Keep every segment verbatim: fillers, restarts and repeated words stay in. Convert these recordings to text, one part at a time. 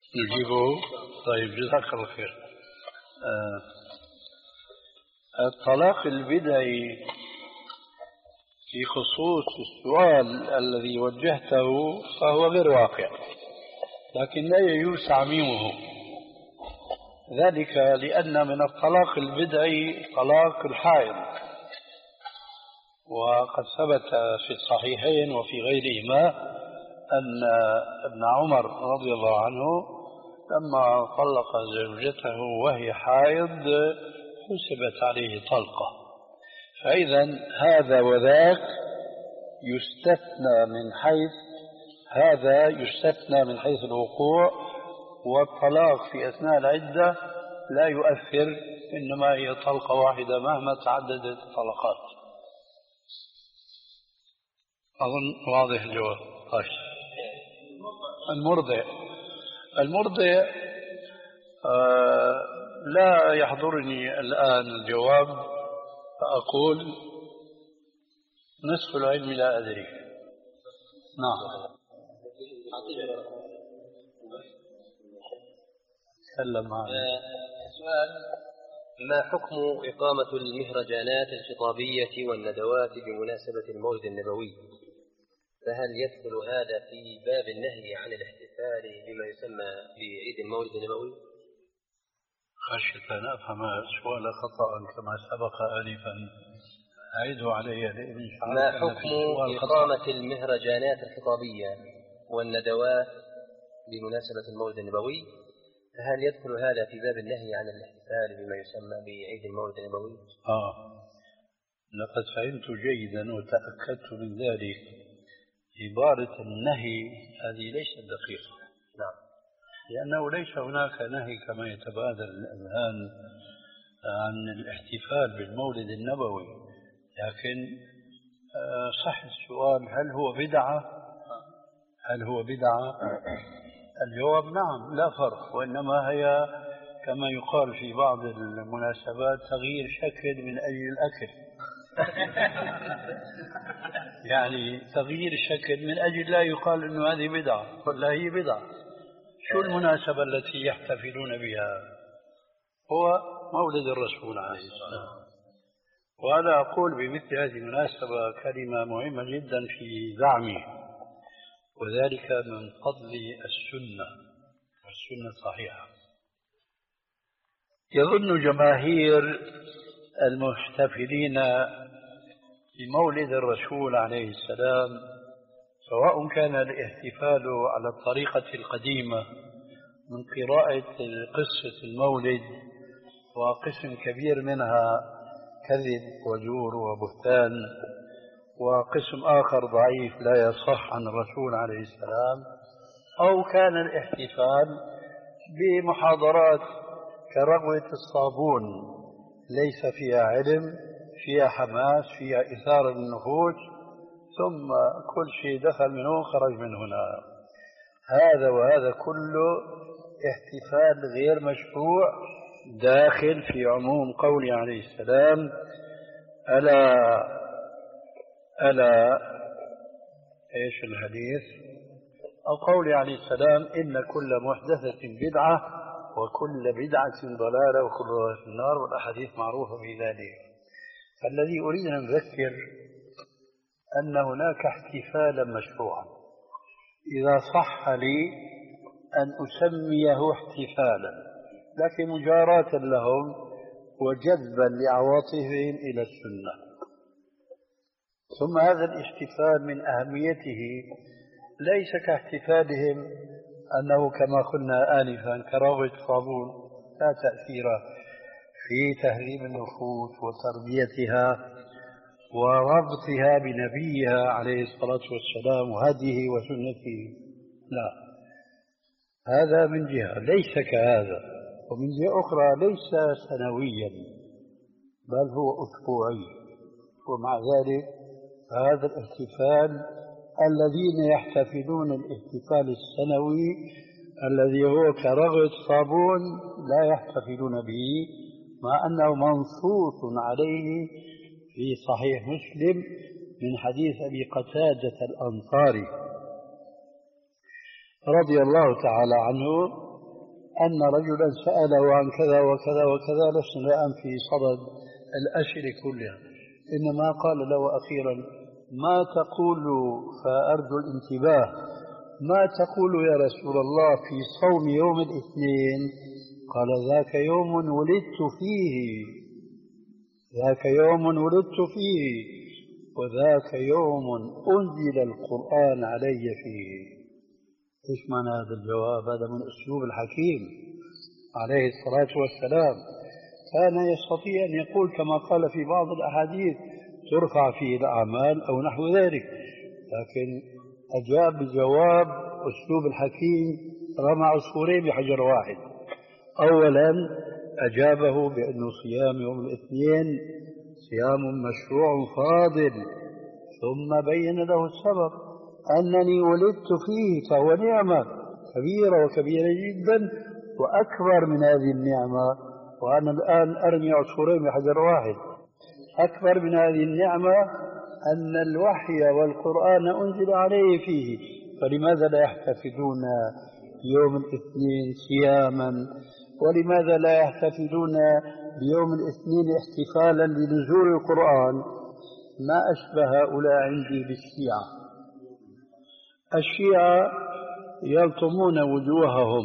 نجيبه. طيب جزاك الله خير. آه الطلاق البدعي في خصوص السؤال الذي وجهته فهو غير واقع، لكن لا يجوز تعميمه، ذلك لأن من الطلاق البدعي طلاق الحائض، وقد ثبت في الصحيحين وفي غيرهما أن ابن عمر رضي الله عنه لما طلق زوجته وهي حائض حسبت عليه طلقة. فإذا هذا وذاك يستثنى من حيث هذا يستثنى من حيث الوقوع، والطلاق في أثناء العدة لا يؤثر، إنما هي طلقة واحدة مهما تعددت الطلقات. أظن واضح الجواب. طيب المرضع المرضع آه لا يحضرني الآن الجواب، فأقول نصف العلم لا أدري. نعم تكلم معنا. سؤال: ما حكم إقامة المهرجانات الخطابية والندوات بمناسبة المولد النبوي؟ فهل يدخل هذا في باب النهي عن الاحتفال بما يسمى بعيد المولد النبوي؟ خشيت أن أفهم السؤال خطأ كما سبق آنفا، أعيده علي. ما حكم إقامة المهرجانات الخطابية والندوات بمناسبة المولد النبوي؟ هل يدخل هذا في باب النهي عن الاحتفال بما يسمى بعيد المولد النبوي؟ آه لقد فهمت جيدا وتأكدت من ذلك. عبارة النهي هذه ليست دقيقة. نعم. لأنه ليس هناك نهي كما يتبادر الأذهان عن الاحتفال بالمولد النبوي، لكن صح السؤال: هل هو بدعة؟ هل هو بدعة؟ الجواب نعم، لا فرق، وإنما هي كما يقال في بعض المناسبات تغيير شكل من أجل الأكل. يعني تغيير شكل من أجل لا يقال إنه هذه بدعة، ولا هي بدعة. شو المناسبة التي يحتفلون بها؟ هو مولد الرسول عليه السلام. وأنا أقول بمثل هذه المناسبة كلمة مهمة جدا في زعمي، وذلك من فضل السنة، والسنة صحيحة. يظن جماهير المحتفلين بمولد الرسول عليه السلام، سواء كان الاحتفال على الطريقة القديمة من قراءة قصة المولد، وقسم كبير منها كذب وجور وبهتان، وقسم آخر ضعيف لا يصح عن الرسول عليه السلام، أو كان الاحتفال بمحاضرات كرغوة الصابون ليس فيها علم، فيها حماس، فيها إثارة للنفوس، ثم كل شيء دخل من هنا خرج من هنا. هذا وهذا كله احتفال غير مشروع، داخل في عموم قوله عليه السلام: ألا ألا إيش الحديث؟ أو قوله عليه السلام: إن كل محدثة بدعة وكل بدعة ضلالة وكل ضلالة في النار، والأحاديث معروفة في ذلك. فالذي أريد أن أذكر أن هناك احتفالا مشروعا، إذا صح لي أن أسميه احتفالا، لكن مجاراة لهم وجذبا لعواطفهم إلى السنة. ثم هذا الاحتفال من أهميته ليس كاحتفالهم أنه كما قلنا آنفا كراغة صابون، لا تأثير في تهذيب النفوس وتربيتها وربطها بنبيها عليه الصلاة والسلام وهديه وسنته. لا، هذا من جهة، ليس كهذا. ومن جهة أخرى ليس سنويا، بل هو أسبوعي. ومع ذلك هذا الاحتفال الذين يحتفلون الاحتفال السنوي الذي هو كرغة صابون لا يحتفلون به، مع أنه منصوص عليه في صحيح مسلم من حديث أبي قتادة الأنصاري رضي الله تعالى عنه أن رجلا سأله عن كذا وكذا وكذا، لسنا الآن في صدد الأسئلة كلها، إنما قال له أخيرا: ما تقول، فأرجو الانتباه، ما تقول يا رسول الله في صوم يوم الاثنين؟ قال: ذاك يوم ولدت فيه، ذاك يوم ولدت فيه، وذاك يوم أنزل القرآن علي فيه. إيش معنى هذا الجواب؟ هذا من أسلوب الحكيم عليه الصلاة والسلام. كان يستطيع أن يقول كما قال في بعض الأحاديث: ترفع فيه الأعمال أو نحو ذلك، لكن أجاب بجواب أسلوب الحكيم، رمى عصفورين بحجر واحد. أولا أجابه بأن صيام يوم الاثنين صيام مشروع فاضل، ثم بين له السبب: أنني ولدت فيه، فهو نعمة كبيرة وكبيرة جدا وأكبر من هذه النعمة، وأنا الآن أرمي عصفورين بحجر واحد. أكبر من هذه النعمة أن الوحي والقرآن أنزل عليه فيه، فلماذا لا يحتفلون بيوم الاثنين صياما؟ ولماذا لا يحتفلون بيوم الاثنين احتفالا بنزول القرآن؟ ما أشبه هؤلاء عندي بالشيعة. الشيعة يلطمون وجوههم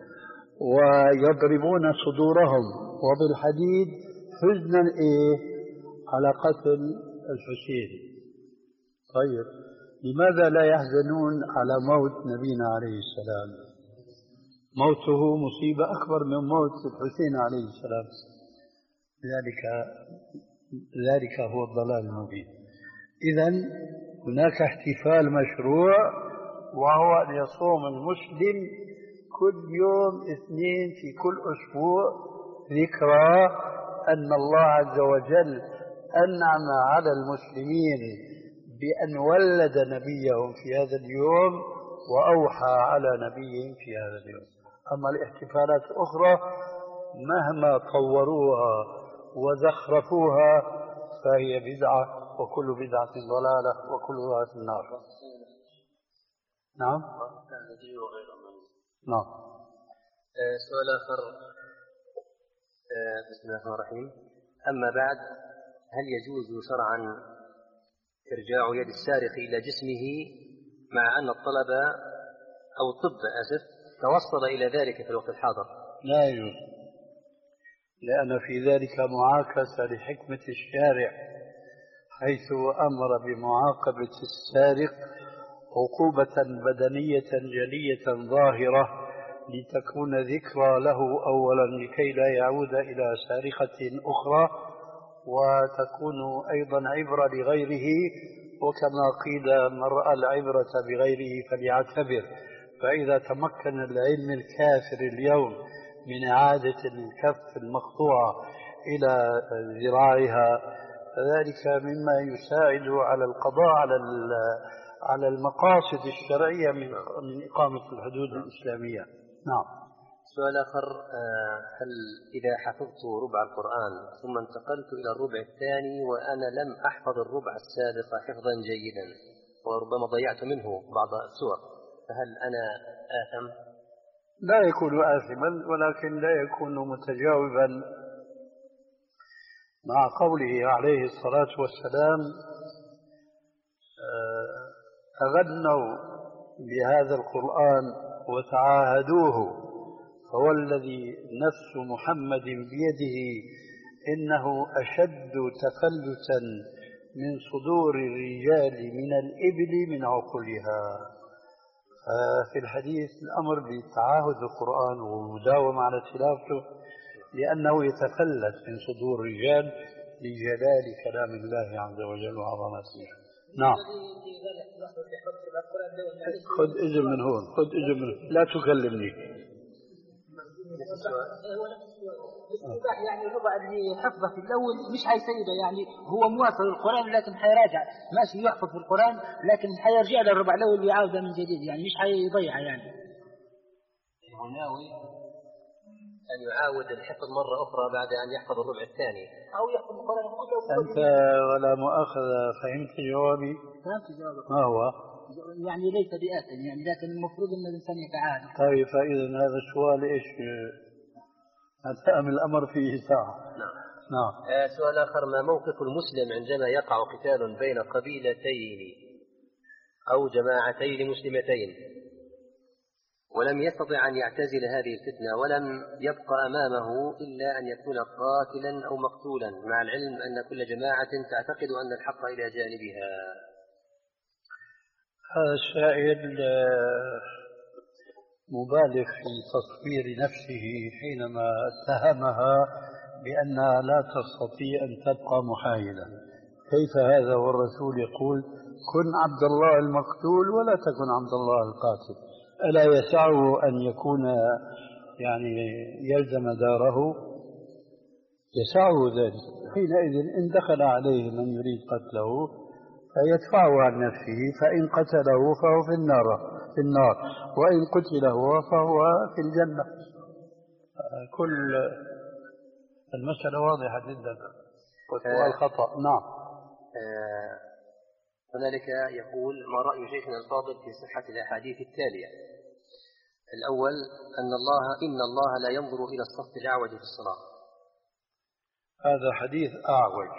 ويضربون صدورهم وبالحديد حزنا إيه؟ على قتل الحسين. طيب لماذا لا يحزنون على موت نبينا عليه السلام؟ موته مصيبة أكبر من موت الحسين عليه السلام. ذلك ذلك هو الضلال المبين. إذن هناك احتفال مشروع، وهو أن يصوم المسلم كل يوم اثنين في كل أسبوع ذكرى أن الله عز وجل أنعم على المسلمين بأن ولد نبيهم في هذا اليوم وأوحى على نبيهم في هذا اليوم. أما الاحتفالات الأخرى مهما طوروها وزخرفوها فهي بدعة، وكل بدعة ضلالة، وكل ضلالة في النار. نعم. نعم. سؤال آخر. بسم الله الرحمن الرحيم. أما بعد، هل يجوز شرعا إرجاع يد السارق إلى جسمه مع أن الطلب أو الطب آسف توصل إلى ذلك في الوقت الحاضر؟ لا يجوز، لأن في ذلك معاكسة لحكمة الشارع، حيث أمر بمعاقبة السارق عقوبة بدنية جلية ظاهرة لتكون ذكرى له أولا لكي لا يعود إلى سارقة أخرى، وتكون أيضا عبرة لغيره، وكما قيل: من رأى العبرة بغيره فليعتبر. فإذا تمكن العلم الكافر اليوم من إعادة الكف المقطوعة إلى ذراعها، فذلك مما يساعد على القضاء على على المقاصد الشرعية من من إقامة الحدود الإسلامية. نعم. سؤال آخر. هل إذا حفظت ربع القرآن ثم انتقلت إلى الربع الثاني وأنا لم أحفظ الربع السابق حفظا جيدا وربما ضيعت منه بعض السور، فهل أنا آثم؟ لا يكون آثما، ولكن لا يكون متجاوبا مع قوله عليه الصلاة والسلام: تغنوا بهذا القرآن وتعاهدوه، فوالذي نفس محمد بيده إنه أشد تفلتا من صدور الرجال من الإبل من عقلها. في الحديث الأمر بتعاهد القرآن والمداومة على تلاوته، لأنه يتفلت من صدور الرجال لجلال كلام الله عز وجل وعظمته. نعم. خذ إذن من هون، خذ إذن من هون. لا تكلمني. يعني الربع اللي حفظه في الأول مش حيسيده، يعني هو موافق للقرآن لكن حيراجع، ماشي يحفظ في القرآن لكن حيرجع للربع الأول ويعاوده من جديد، يعني مش حيضيعه. يعني ناوي أن يعاود الحفظ مرة أخرى بعد أن يحفظ الربع الثاني أو يحفظ القرآن. أنت ولا مؤاخذة فهمت جوابي؟ فهمت جوابك. ما هو؟ يعني ليس بآثم يعني، لكن المفروض أن الإنسان يتعاهد. طيب فإذا هذا السؤال إيش؟ هتأمل الأمر فيه ساعة. نعم. نعم. آه سؤال آخر: ما موقف المسلم عندما يقع قتال بين قبيلتين أو جماعتين مسلمتين ولم يستطع أن يعتزل هذه الفتنة ولم يبقى أمامه إلا أن يكون قاتلا أو مقتولا، مع العلم أن كل جماعة تعتقد أن الحق إلى جانبها؟ هذا السائل مبالغ في تصوير نفسه حينما اتهمها بأنها لا تستطيع أن تبقى محايدة. كيف هذا والرسول يقول كن عبد الله المقتول ولا تكن عبد الله القاتل؟ ألا يسعه أن يكون يعني يلزم داره؟ يسعه ذلك. حينئذ إن دخل عليه من يريد قتله فيدفعه عن نفسه، فإن قتله فهو في النار في النار وإن قتل هو فهو في الجنة. كل المسألة واضحة جدا والسؤال خطأ. نعم. هنالك يقول: ما رأي شيخنا الفاضل في صحة الأحاديث التالية؟ الأول: أن الله إن الله لا ينظر إلى الصف الأعوج في الصلاة. هذا حديث أعوج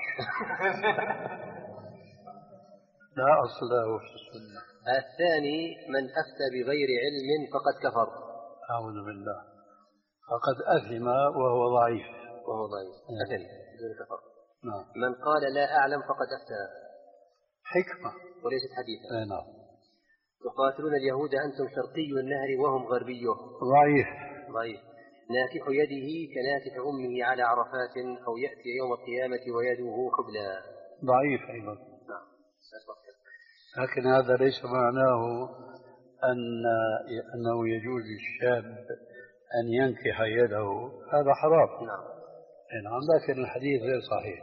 لا أصل له في السنة. الثاني: من أفتى بغير علم فقد كفر. أعوذ بالله. فقد أثم وهو ضعيف. وهو ضعيف أثم بدون كفر. نعم. من قال لا أعلم فقد أفتى. حكمة وليست حديثا. نعم. تقاتلون اليهود أنتم شرقي النهر وهم غربيه. ضعيف. ضعيف. ناكح يده كناكح أمه على عرفات، أو يأتي يوم القيامة ويده حبلى. ضعيف أيضا. نعم. لكن هذا ليس معناه أن أنه يجوز للشاب أن ينكح يده، هذا حرام. نعم. نعم. لكن الحديث غير صحيح.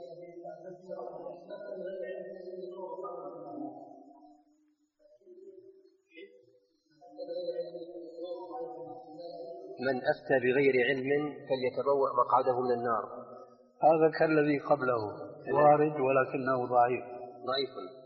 من أفتى بغير علم فليتبوأ مقعده من النار. هذا كالذي قبله وارد ولكنه ضعيف. ضعيف.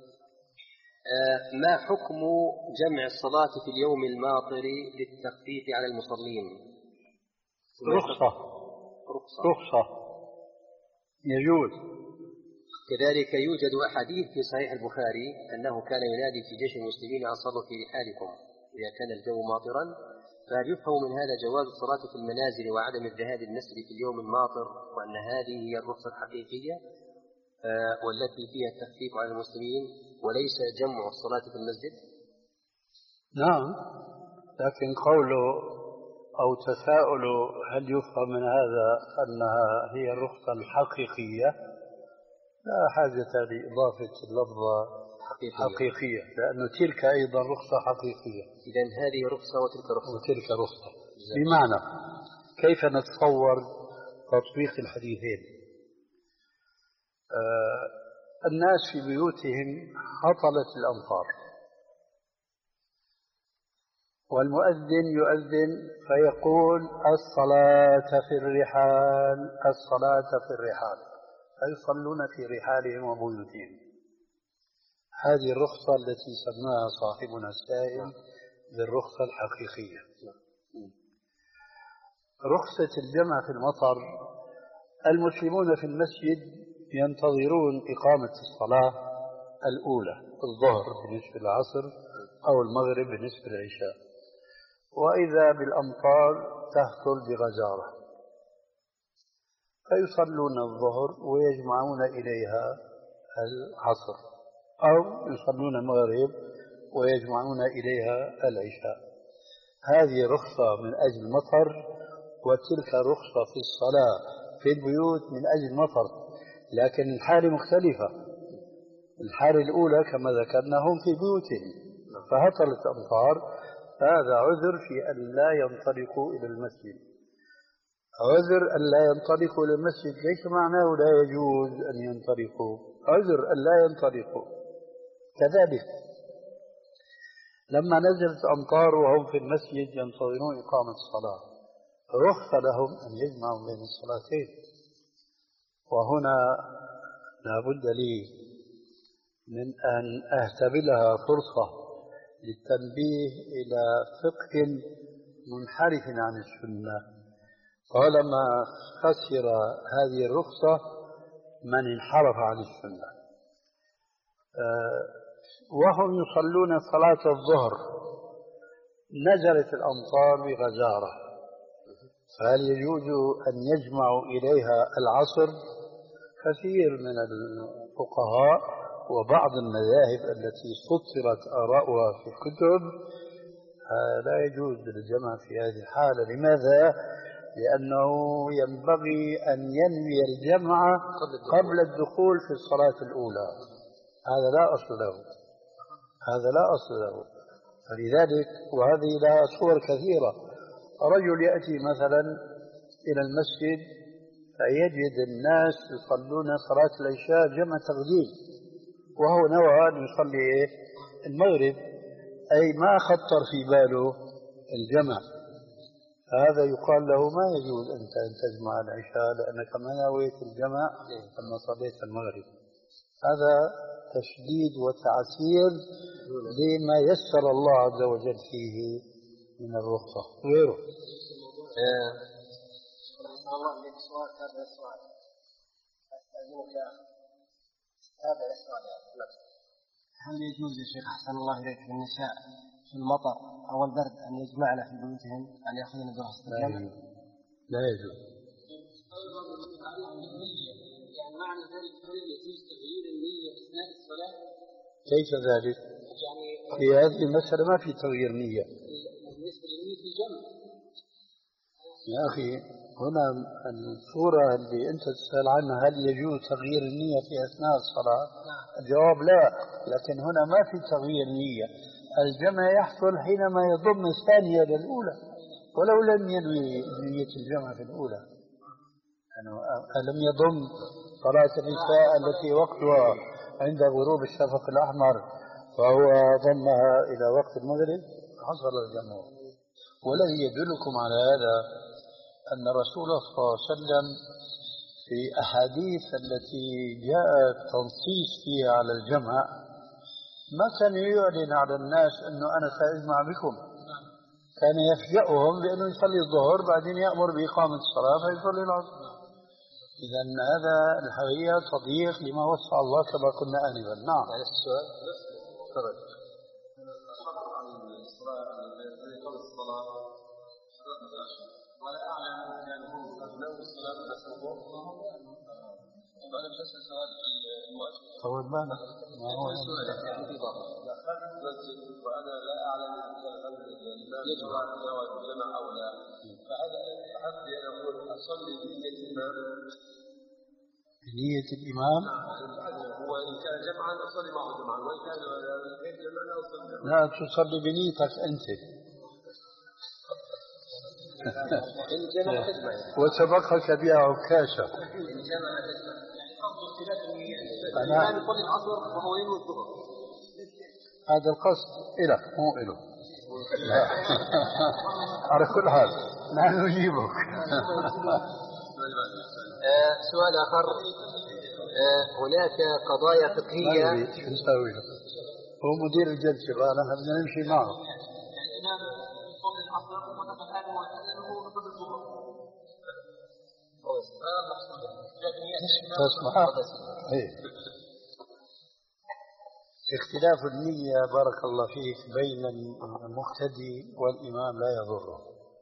آه ما حكم جمع الصلاة في اليوم الماطر للتخفيف على المصلين؟ رخصة. رخصة. رخصة يجوز. كذلك يوجد أحاديث في صحيح البخاري أنه كان ينادي في جيش المسلمين: أصلوا في رحالكم إذا كان الجو ماطرا. فهل يفهم من هذا جواز الصلاة في المنازل وعدم الذهاب النسل في اليوم الماطر، وأن هذه هي الرخصة الحقيقية آه والتي فيها التخفيف على المسلمين وليس جمع الصلاة في المسجد؟ نعم. لكن قوله أو تساؤله هل يفهم من هذا أنها هي الرخصة الحقيقية، لا حاجة لإضافة اللفظة حقيقية, حقيقية. لأن تلك أيضا رخصة حقيقية. إذن هذه رخصة وتلك رخصة. وتلك رخصة. بمعنى كيف نتصور تطبيق الحديثين؟ آه الناس في بيوتهم هطلت الأمطار، والمؤذن يؤذن فيقول الصلاة في الرحال، الصلاة في الرحال، فيصلون في رحالهم وبيوتهم. هذه الرخصة التي سماها صاحبنا السائل بالرخصة الحقيقية. رخصة الجمع في المطر: المسلمون في المسجد ينتظرون إقامة الصلاة الأولى، الظهر بالنسبة للعصر أو المغرب بالنسبة للعشاء، وإذا بالأمطار تهطل بغزارة فيصلون الظهر ويجمعون إليها العصر، أو يصلون المغرب ويجمعون إليها العشاء. هذه رخصة من أجل المطر، وتلك رخصة في الصلاة في البيوت من أجل المطر، لكن الحالة مختلفة. الحالة الأولى كما ذكرنا هم في بيوتهم فهطلت الأمطار، هذا عذر في أن لا ينطلقوا إلى المسجد. عذر أن لا ينطلقوا إلى المسجد ليس معناه لا يجوز أن ينطلقوا، عذر أن لا ينطلقوا. كذلك لما نزلت أمطار وهم في المسجد ينتظرون إقامة الصلاة، رخص لهم أن يجمعوا بين الصلاتين. وهنا لا بد لي من أن أهتبلها فرصة للتنبيه إلى فقه منحرف عن السنة. طالما خسر هذه الرخصة من انحرف عن السنة. وهم يصلون صلاة الظهر نزلت الأمطار بغزارة، فهل يجوز أن يجمعوا إليها العصر؟ كثير من الفقهاء وبعض المذاهب التي سطرت آراؤها في الكتب لا يجوز الجمع في هذه الحالة. لماذا؟ لأنه ينبغي أن ينوي الجمع قبل الدخول في الصلاة الأولى. هذا لا أصل له، هذا لا أصل له. فلذلك وهذه لها صور كثيرة. رجل يأتي مثلا إلى المسجد فيجد الناس يصلون صلاة العشاء جمع تقديم، وهو نوى أن يصلي المغرب، أي ما خطر في باله الجمع. هذا يقال له ما يجوز أنت أن تجمع العشاء لأنك ما نويت الجمع لما صليت المغرب. هذا تشديد وتعسير لما يسر الله عز وجل فيه من الرخصة غيره. والله عندي سؤال تابع السؤال، أستأذنك تابع السؤال. هل يجوز يا شيخ أحسن الله إليك للنساء في المطر أو البرد أن يجمعن في بيوتهن، أن يأخذن برخصة الجمع؟ لا يجوز. يعني معنى ذلك هل يجوز تغيير النية أثناء الصلاة؟ كيف ذلك؟ يعني في هذه المسألة ما في تغيير نية. بالنسبة لنية الجمع يا أخي هنا الصورة اللي أنت تسأل عنها هل يجوز تغيير النية في أثناء الصلاة؟ الجواب لا، لكن هنا ما في تغيير نية. الجمع يحصل حينما يضم الثانية للأولى ولو لم ينوي نية الجمع في الأولى. يعني ألم يضم صلاة العشاء التي وقتها عند غروب الشفق الأحمر فهو ضمها إلى وقت المغرب، حصل الجمع. والذي يدلكم على هذا أن رسول الله صلى الله عليه وسلم في أحاديث التي جاء التنصيص فيها على الجمع ما كان يعلن على الناس أنه أنا سأجمع بكم، كان يفجأهم بأنه يصلي الظهر بعدين يأمر بإقامة الصلاة فيصلي العصر. إذا هذا الحقيقة تضييق لما وصى الله كما قلنا آنفا. نعم. يعني السؤال تفضل. ولا أعلم كان هو لو الصلاة مسبوق وأنا بسأل سؤال المؤسس طول بالك ما هو وأنا لا أعلم إذا يجب أن أتجاوز الجمع أو لا، فهذا حسبي أن أقول أصلي بنية الإمام بنية الإمام. هو إن كان جمعا أصلي معه جمعا وإن كان غير جمعا أصلي جمعا. لا تصلي بنيتك أنت وسبقك بها عكاشة. هذا القصد إلك مو إله. على كل حال نحن نجيبك. سؤال آخر. هناك قضايا فقهية. شو نسوي له؟ هو مدير الجلسة بقى نحن بدنا نمشي معه. تسمع؟ إيه. اختلاف النية بارك الله فيك بين المقتدي والإمام لا يضره.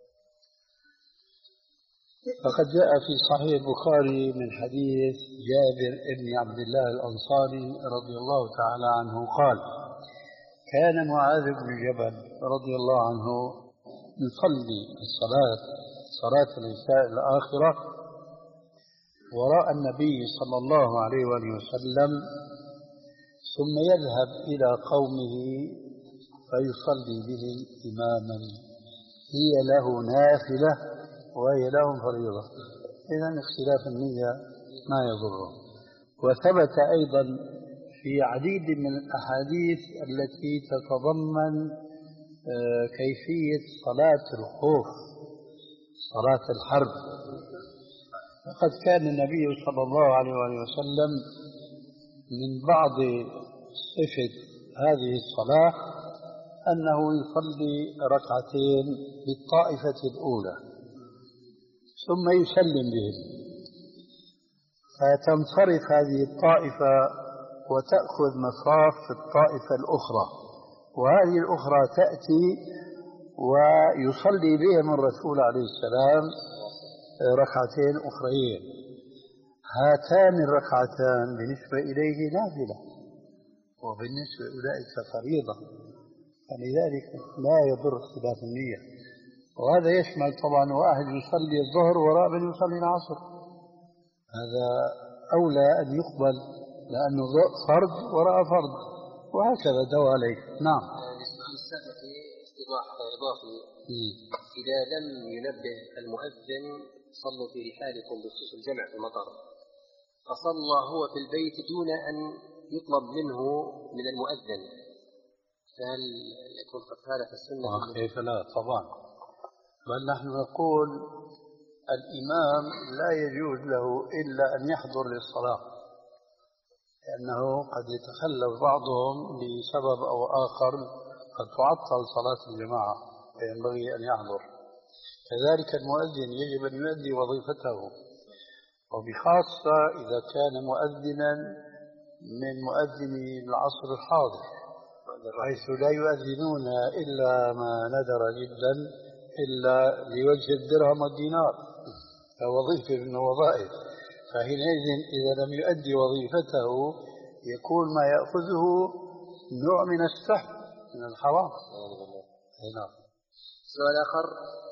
فقد جاء في صحيح البخاري من حديث جابر بن عبد الله الأنصاري رضي الله تعالى عنه قال: كان معاذ بن جبل رضي الله عنه يصلي الصلاة صلاة العشاء الآخرة وراء النبي صلى الله عليه وآله وسلم، ثم يذهب إلى قومه فيصلي بهم إماما، هي له نافلة وهي لهم فريضة. إذن اختلاف النية ما يضره. وثبت أيضا في عديد من الأحاديث التي تتضمن كيفية صلاة الخوف، صلاة الحرب. فقد كان النبي صلى الله عليه وسلم من بعض صفة هذه الصلاة أنه يصلي ركعتين بالطائفة الأولى ثم يسلم بهم، فتنصرف هذه الطائفة وتأخذ مصاف الطائفة الأخرى، وهذه الأخرى تأتي ويصلي بهم الرسول عليه السلام ركعتين أخرين. هاتان الركعتان بالنسبة إليه نافلة وبالنسبة أولئك فريضة، فلذلك لا يضر اختلاف النية. وهذا يشمل طبعا واحد يصلي الظهر وراء من يصلي العصر، هذا أولى أن يقبل لأنه فرض وراء فرض، وهكذا دواليك. نعم. السابق استيضاح إضافي، إذا لم ينبه المؤذن صلوا في رحالكم بخصوص الجمع في المطر، فصلى هو في البيت دون أن يطلب منه من المؤذن، فهل يكون قد خالف السنة؟ كيف لا؟ طبعا، بل نحن نقول الإمام لا يجوز له إلا أن يحضر للصلاة، لأنه قد يتخلف بعضهم لسبب أو آخر قد تعطل صلاة الجماعة فينبغي أن يحضر. كذلك المؤذن يجب أن يؤدي وظيفته، وبخاصة إذا كان مؤذنا من مؤذني العصر الحاضر، حيث لا يؤذنون إلا ما ندر جدا إلا لوجه الدرهم والدينار كوظيفة من الوظائف، فحينئذ إذا لم يؤدي وظيفته يكون ما يأخذه نوع من السحب من الحرام. نعم. سؤال آخر: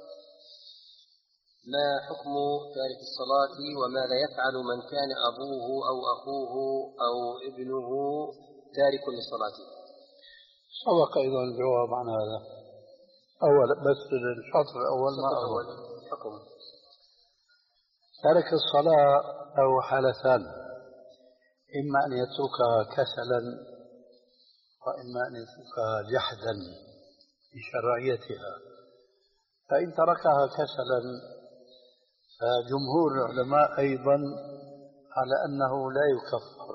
ما حكم تارك الصلاة وماذا يفعل من كان أبوه أو أخوه أو ابنه تارك للصلاة؟ سبق أيضا الجواب عن هذا أولا، بس الشطر الأول ما أول حكم تارك الصلاة أو حالتان: إما أن يتركها كسلا وإما أن يتركها جحدا بشرعيتها. فإن تركها كسلا فجمهور العلماء أيضا على أنه لا يكفر،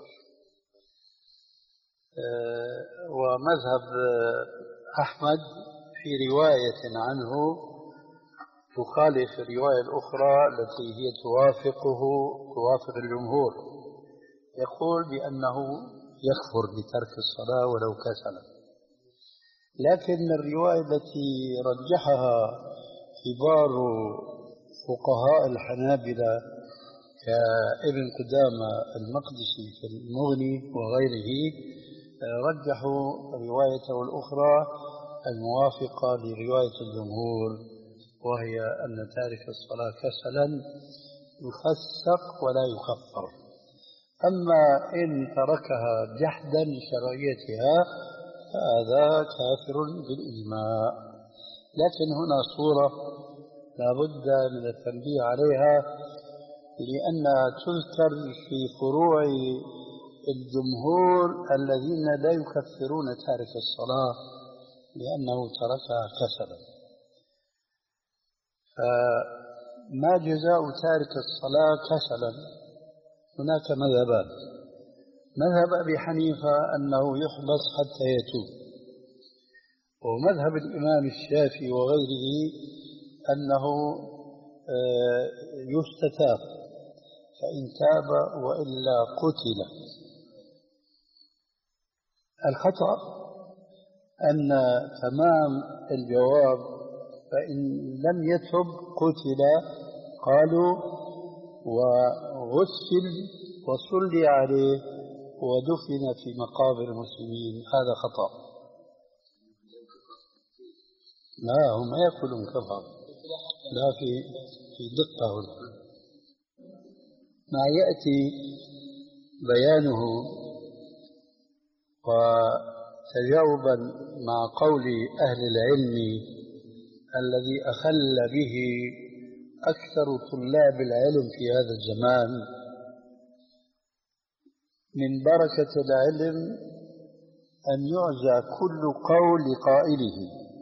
ومذهب أحمد في رواية عنه تخالف الرواية الأخرى التي هي توافقه توافق الجمهور، يقول بأنه يكفر بترك الصلاة ولو كسلا. لكن الرواية التي رجحها كبار فقهاء الحنابلة كابن قدامة المقدسي في المغني وغيره رجحوا روايته الأخرى الموافقة لرواية الجمهور، وهي أن تارك الصلاة كسلا يفسق ولا يكفر. أما إن تركها جحدا لشرعيتها فهذا كافر بالإجماع. لكن هنا صورة لا بد من التنبيه عليها، لأنها تذكر في فروع الجمهور الذين لا يكفرون تارك الصلاة لأنه تركها كسلا. فما جزاء تارك الصلاة كسلا؟ هناك مذهبان: مذهب أبي حنيفة أنه يحبس حتى يتوب، ومذهب الإمام الشافعي وغيره أنه يستتاب، فإن تاب وإلا قتل. الخطأ أن تمام الجواب فإن لم يتب قتل، قالوا وغسل وصلي عليه ودفن في مقابر المسلمين. هذا خطأ، لا هم ما يقولون كفر، لا في في دقة هنا ما يأتي بيانه. وتجاوبا مع قول أهل العلم الذي أخل به أكثر طلاب العلم في هذا الزمان: من بركة العلم أن يعزى كل قول لقائله.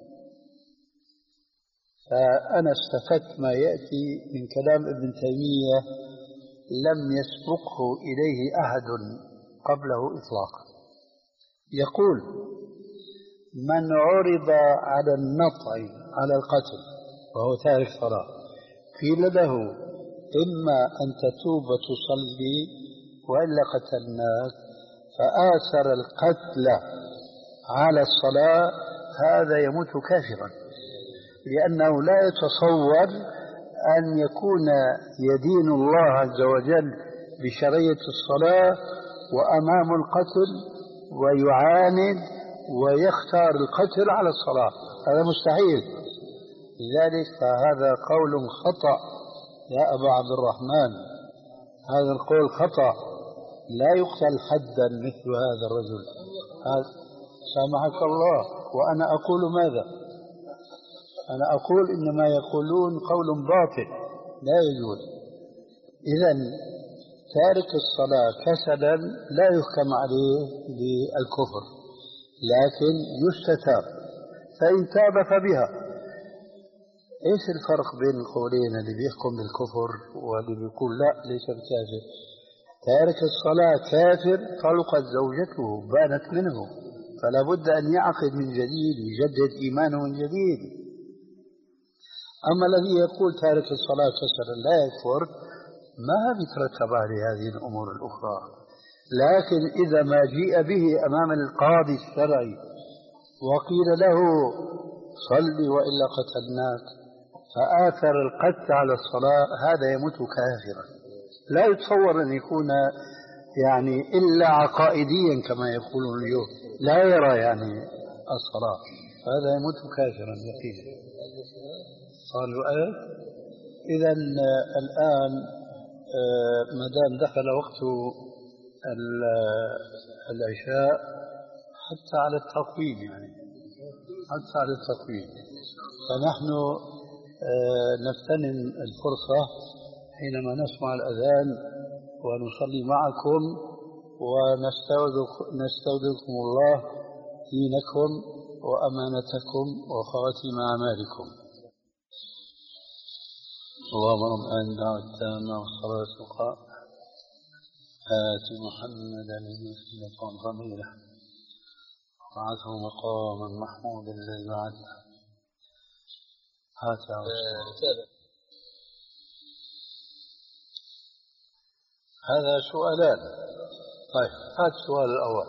فأنا استفدت ما يأتي من كلام ابن تيمية لم يسبقه إليه أحد قبله إطلاقا. يقول: من عرض على النطع على القتل وهو تارك صلاة قيل له إما أن تتوب وتصلي وإلا قتلناك، فآثر القتل على الصلاة، هذا يموت كافرا، لأنه لا يتصور أن يكون يدين الله عز وجل بشريعة الصلاة وأمام القتل ويعاند ويختار القتل على الصلاة، هذا مستحيل. لذلك فهذا قول خطأ يا أبا عبد الرحمن، هذا القول خطأ، لا يقتل حدا مثل هذا الرجل. سامحك الله، وأنا أقول ماذا؟ أنا أقول إنما يقولون قول باطل لا يجوز. إذن تارك الصلاة كسلا لا يحكم عليه بالكفر، لكن يستتاب، فإن تاب فبها. إيش الفرق بين القولين، اللي بيحكم بالكفر واللي بيقول لا ليس بكافر؟ تارك الصلاة كافر طلقت زوجته بانت منه، فلا بد أن يعقد من جديد يجدد إيمانه من جديد. أما الذي يقول تارك الصلاة كسلا لا يكفر، ما بيترتب عليه هذه الأمور الأخرى. لكن إذا ما جيء به أمام القاضي الشرعي وقيل له صلي وإلا قتلناك، فآثر القتل على الصلاة، هذا يموت كافرا. لا يتصور أن يكون يعني إلا عقائديا كما يقولون اليوم، لا يرى يعني الصلاة، هذا يموت كافرا يقينا. قالوا أه؟ إذا الآن ما دام دخل وقت العشاء حتى على التقويم، يعني حتى على التقويم، فنحن نغتنم الفرصة حينما نسمع الأذان ونصلي معكم ونستودعكم الله دينكم وأمانتكم وخواتيم أعمالكم. اللهم رب الدعوة التامة والصلاة القائمة آت محمدا الوسيلة والفضيلة وابعثه مقاما محمودا الذي وعده. هات يا رسول. هذا سؤالان. طيب هات السؤال الأول.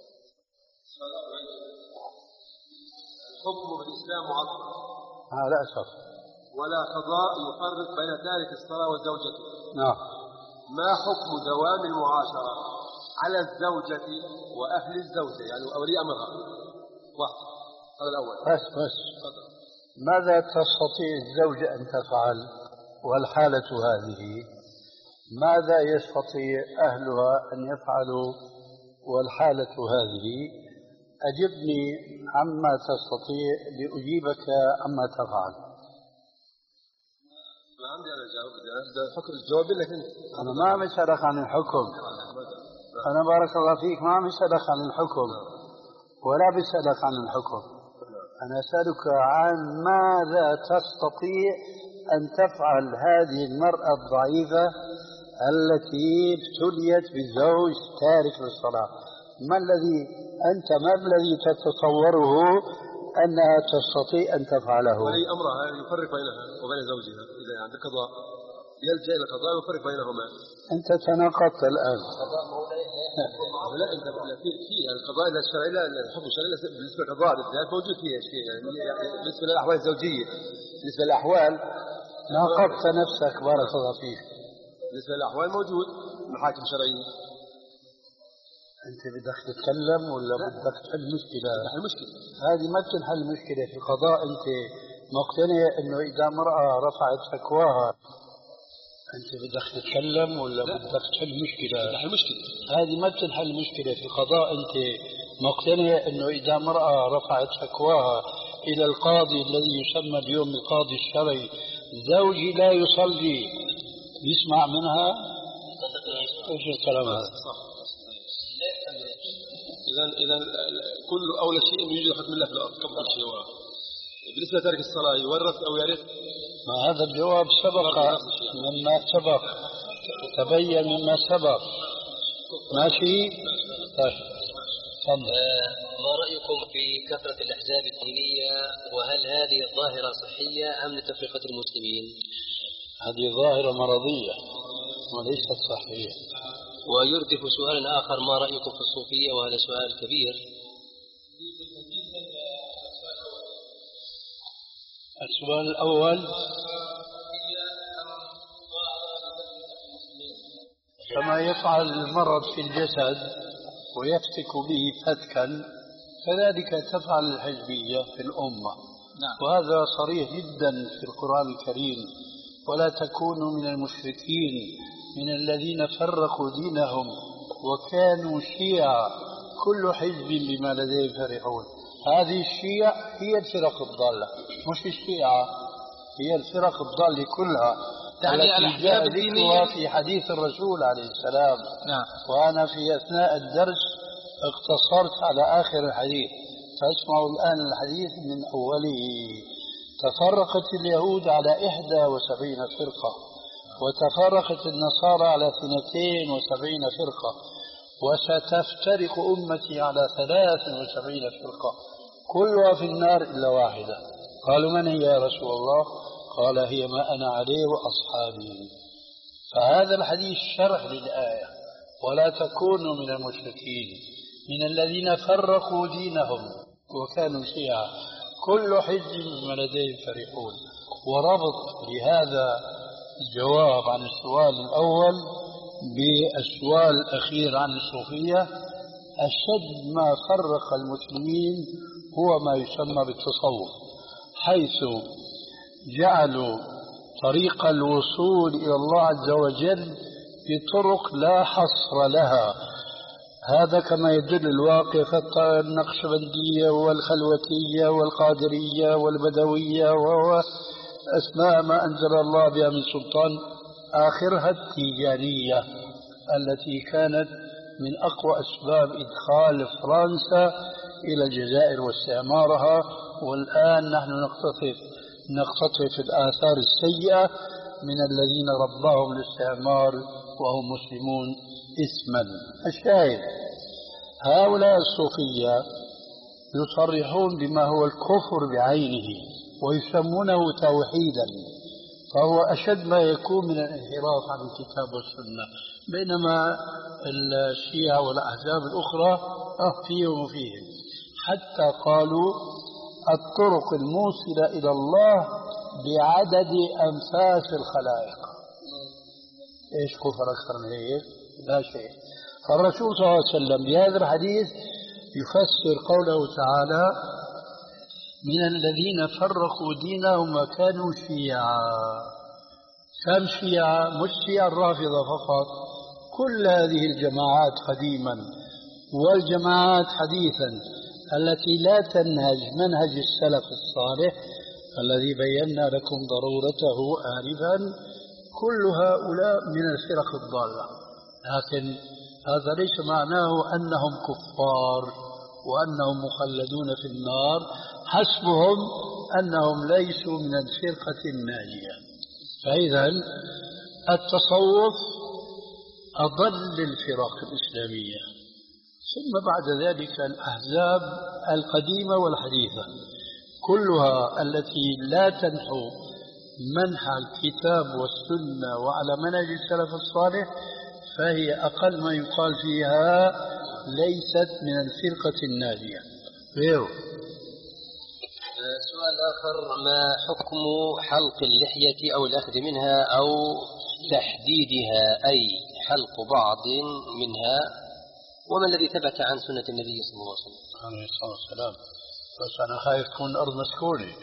الحكم بالإسلام معطل على أسف ولا قضاء يفرق بين تارك الصلاة وزوجته. نعم. ما حكم دوام المعاشرة على الزوجة وأهل الزوجة، يعني أولي أمرها؟ واحد، هذا الأول. بس بس ماذا تستطيع الزوجة أن تفعل والحالة هذه؟ ماذا يستطيع أهلها أن يفعلوا والحالة هذه؟ أجبني عما تستطيع لأجيبك عما تفعل. ما عندي أنا جواب، حكم الجواب لك أنت. أنا ما عم أسألك عن الحكم، أنا بارك الله فيك ما عم أسألك عن الحكم ولا بسألك عن الحكم، أنا أسألك عن ماذا تستطيع أن تفعل هذه المرأة الضعيفة التي ابتليت بزوج تارك للصلاة. ما الذي أنت ما الذي تتصوره أنها تستطيع أن تفعله؟ ولي أمرها يفرق بينها وبين زوجها إذا عند قضاء، يلجأ إلى القضاء ويفرق بينهما. أنت تناقضت الآن. لا أنت في في القضاء الشرعي، لا الحكم الشرعي بالنسبة للقضاء بالذات موجود فيها شيء، يعني بالنسبة للأحوال الزوجية، بالنسبة للأحوال ناقضت نفسك بارك الله فيك. بالنسبة للأحوال موجود محاكم شرعية. أنت بدك تتكلم ولا بدك تحل مشكلة؟ تحل مشكلة. هذه ما بتنحل مشكلة في القضاء. أنت مقتنع إنه إذا امرأة رفعت شكواها أنت بدك تتكلم ولا بدك تحل مشكلة؟ تحل مشكلة. هذه ما بتنحل مشكلة في القضاء. أنت مقتنع إنه إذا امرأة رفعت شكواها إلى القاضي الذي يسمى اليوم القاضي الشرعي، زوجي لا يصلي، بيسمع منها؟ ايش الكلام هذا؟ صح. اذا اذا كل اولى شيء انه يوجد حكم الله في الارض قبل كل شيء. بالنسبه لتارك الصلاه يورث او يرث؟ ما هذا الجواب سبق مما سبق، تبين مما سبق. ماشي؟ طيب تفضل. ما رأيكم في كثرة الأحزاب الدينية، وهل هذه الظاهرة صحية أم لتفرقة المسلمين؟ هذه ظاهرة مرضية وليست صحية. ويردف سؤال آخر: ما رأيكم في الصوفية؟ وهذا سؤال كبير. السؤال الأول: كما يفعل المرض في الجسد ويفتك به فتكا، كذلك تفعل الحزبية في الأمة. نعم. وهذا صريح جدا في القرآن الكريم: ولا تكونوا من المشركين من الذين فرقوا دينهم وكانوا شيعا كل حزب بما لديهم فرحون. هذه الشيع هي الفرق الضالة، مش الشيعة، هي الفرق الضالة كلها يعني التي جاء ذكرها في حديث الرسول عليه السلام. نعم. وأنا في أثناء الدرس اقتصرت على آخر الحديث، فاسمعوا الآن الحديث من أوله: تفرقت اليهود على إحدى وسبعين فرقة، وتفرقت النصارى على اثنتين وسبعين فرقة، وستفترق أمتي على ثلاث وسبعين فرقة كلها في النار إلا واحدة. قالوا: من هي يا رسول الله؟ قال: هي ما أنا عليه وأصحابي. فهذا الحديث شرح للآية: ولا تكونوا من المشركين من الذين فرقوا دينهم وكانوا شيعا كل حزب بما لديهم فرحون. وربط لهذا الجواب عن السؤال الأول بالسؤال الأخير عن الصوفية: أشد ما فرق المسلمين هو ما يسمى بالتصوف، حيث جعلوا طريق الوصول إلى الله عز وجل بطرق لا حصر لها. هذا كما يدل الواقع فالنقشبندية والخلوتية والقادرية والبدوية وأسماء ما أنزل الله بها من سلطان، آخرها التيجانية التي كانت من أقوى أسباب إدخال فرنسا إلى الجزائر واستعمارها. والآن نحن نقتطف نقتطف الآثار السيئة من الذين رباهم الاستعمار وهم مسلمون اسما. الشاهد: هؤلاء الصوفية يصرحون بما هو الكفر بعينه ويسمونه توحيدا، فهو أشد ما يكون من الانحراف عن الكتاب والسنة، بينما الشيعة والأحزاب الأخرى فيهم وفيهم. حتى قالوا: الطرق الموصلة إلى الله بعدد أنفاس الخلائق. إيش كفر أكثر من هيك؟ لا شيء. فالرسول صلى الله عليه وسلم بهذا الحديث يفسر قوله تعالى: من الذين فرقوا دينهم وكانوا شيعا. كم شيعا؟ مش شيعا الرافضة فقط، كل هذه الجماعات قديما والجماعات حديثا التي لا تنهج منهج السلف الصالح الذي بينا لكم ضرورته آنفا، كل هؤلاء من الفرق الضالة. لكن هذا ليس معناه أنهم كفار وأنهم مخلدون في النار، حسبهم أنهم ليسوا من الفرقة الناجية. فإذا التصوف أضل الفرق الإسلامية، ثم بعد ذلك الأحزاب القديمة والحديثة كلها التي لا تنحو منحى الكتاب والسنة وعلى منهج السلف الصالح، فهي أقل ما يقال فيها ليست من الفرقة الناجية. غيره. سؤال آخر: ما حكم حلق اللحية أو الأخذ منها أو تحديدها، أي حلق بعض منها، وما الذي ثبت عن سنة النبي صلى الله عليه وسلم؟ عليه الصلاة والسلام. بس أنا خايف تكون الأرض مسكونة.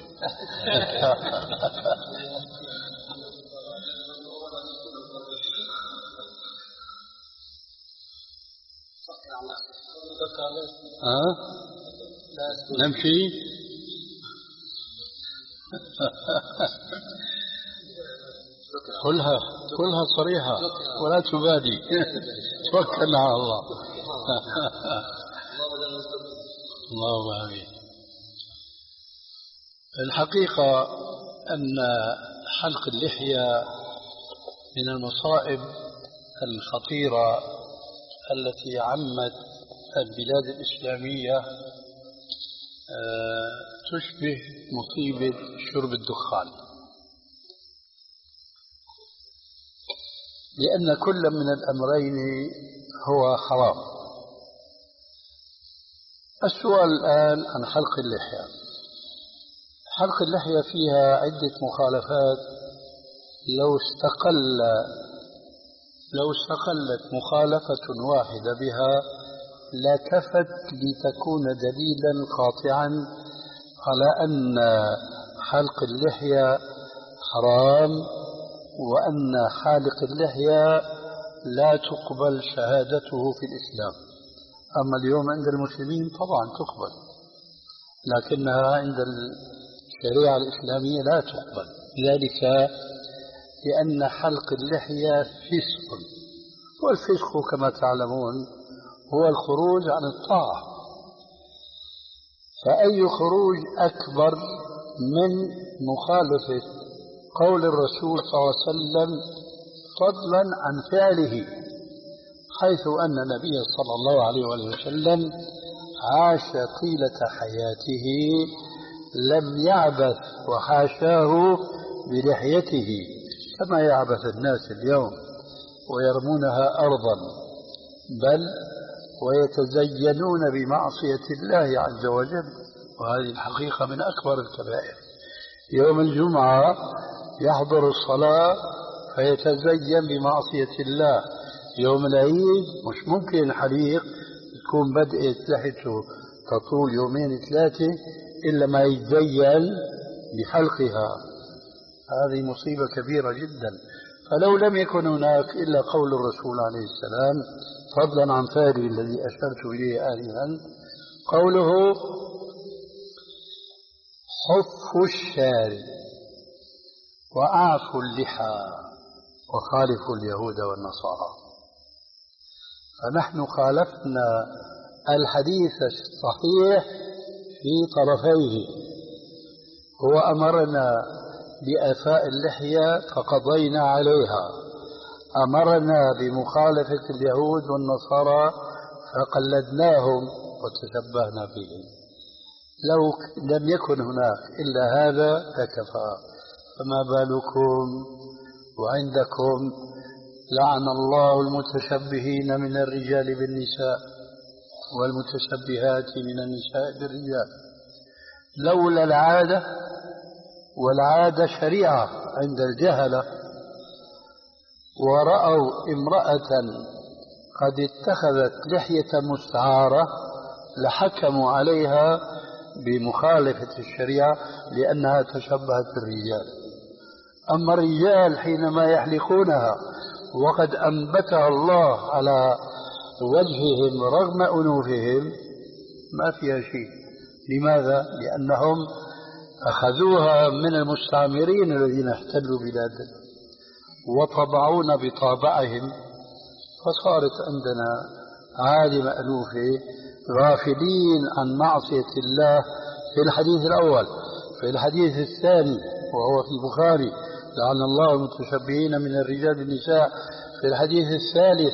ها؟ نمشي؟ كلها كلها صريحة ولا تبادي. توكل على الله. الله آمين. الحقيقة أن حلق اللحية من المصائب الخطيرة التي عمت البلاد الإسلامية تشبه مصيبة شرب الدخان، لأن كل من الأمرين هو حرام. السؤال الآن عن حلق اللحية. حلق اللحية فيها عدة مخالفات، لو استقل لو استقلت مخالفة واحدة بها لكفت لتكون دليلا قاطعا على أن حلق اللحية حرام، وأن حالق اللحية لا تقبل شهادته في الإسلام. أما اليوم عند المسلمين طبعا تقبل، لكنها عند الشريعة الإسلامية لا تقبل، ذلك لأن حلق اللحية فسق، والفسق كما تعلمون هو الخروج عن الطاعة، فأي خروج أكبر من مخالفة قول الرسول صلى الله عليه وسلم فضلا عن فعله، حيث أن النبي صلى الله عليه وسلم عاش طيلة حياته لم يعبث وحاشاه بلحيته كما يعبث الناس اليوم ويرمونها أرضا، بل ويتزينون بمعصية الله عز وجل، وهذه الحقيقة من أكبر الكبائر. يوم الجمعة يحضر الصلاة فيتزين بمعصية الله، يوم العيد مش ممكن حريق تكون بدأت لحيته تطول يومين ثلاثة إلا ما يتزين بحلقها، هذه مصيبة كبيرة جدا. فلو لم يكن هناك إلا قول الرسول عليه السلام فضلا عن فعله الذي أشرت إليه آنفا، قوله حف الشارب وأعفوا اللحى وخالفوا اليهود والنصارى، فنحن خالفنا الحديث الصحيح في طرفيه. هو أمرنا بإعفاء اللحية فقضينا عليها، أمرنا بمخالفة اليهود والنصارى فقلدناهم وتشبهنا بهم. لو لم يكن هناك إلا هذا لكفى، فما بالكم وعندكم لعن الله المتشبهين من الرجال بالنساء والمتشبهات من النساء بالرجال. لولا العادة، والعادة شريعة عند الجهلة، ورأوا امرأة قد اتخذت لحية مستعارة لحكموا عليها بمخالفة الشريعة لأنها تشبهت بالرجال. أما الرجال حينما يحلقونها وقد أنبتها الله على وجههم رغم أنوفهم ما فيها شيء. لماذا؟ لأنهم أخذوها من المستعمرين الذين احتلوا بلادنا وطبعونا بطابعهم، فصارت عندنا عادة مألوفة غافلين عن معصية الله في الحديث الأول. في الحديث الثاني وهو في البخاري لعن الله المتشبهين من الرجال بالنساء. في الحديث الثالث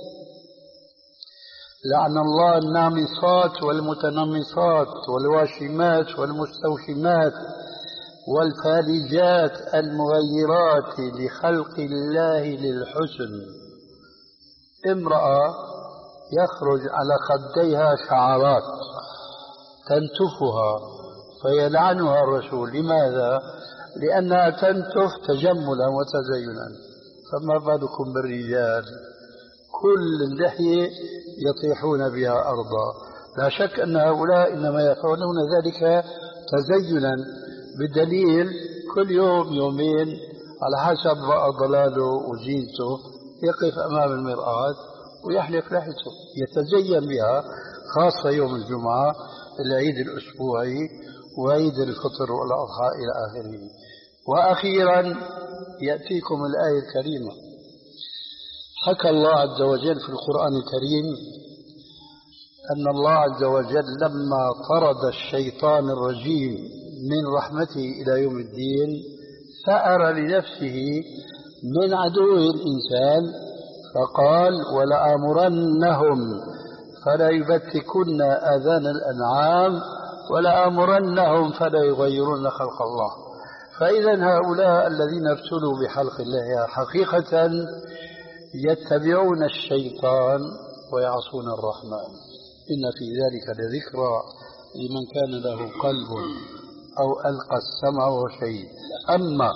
لعن الله النامصات والمتنمصات والواشمات والمستوشمات والفالجات المغيرات لخلق الله للحسن. امرأة يخرج على خديها شعرات تنتفها فيلعنها الرسول. لماذا؟ لأنها تنتف تجملا وتزينا، فما بالكم بالرجال كل اللحية يطيحون بها أرضا. لا شك أن هؤلاء إنما يفعلون ذلك تزينا، بدليل كل يوم يومين على حسب ضلاله وزينته يقف أمام المرآة ويحلق لحيته يتزين بها، خاصة يوم الجمعة العيد الأسبوعي وعيد الفطر والأضحى إلى آخره. وأخيرا يأتيكم الآية الكريمة. حكى الله عز وجل في القرآن الكريم أن الله عز وجل لما طرد الشيطان الرجيم من رحمته إلى يوم الدين ثأر لنفسه من عدوه الإنسان فقال ولآمرنهم فلا يبتكن آذان الأنعام ولآمرنهم فلا يغيرن خلق الله. فإذا هؤلاء الذين ابتلوا بحلق اللحية حقيقة يتبعون الشيطان ويعصون الرحمن. إن في ذلك لذكرى لمن كان له قلب أو ألقى السمع وهو شهيد. أما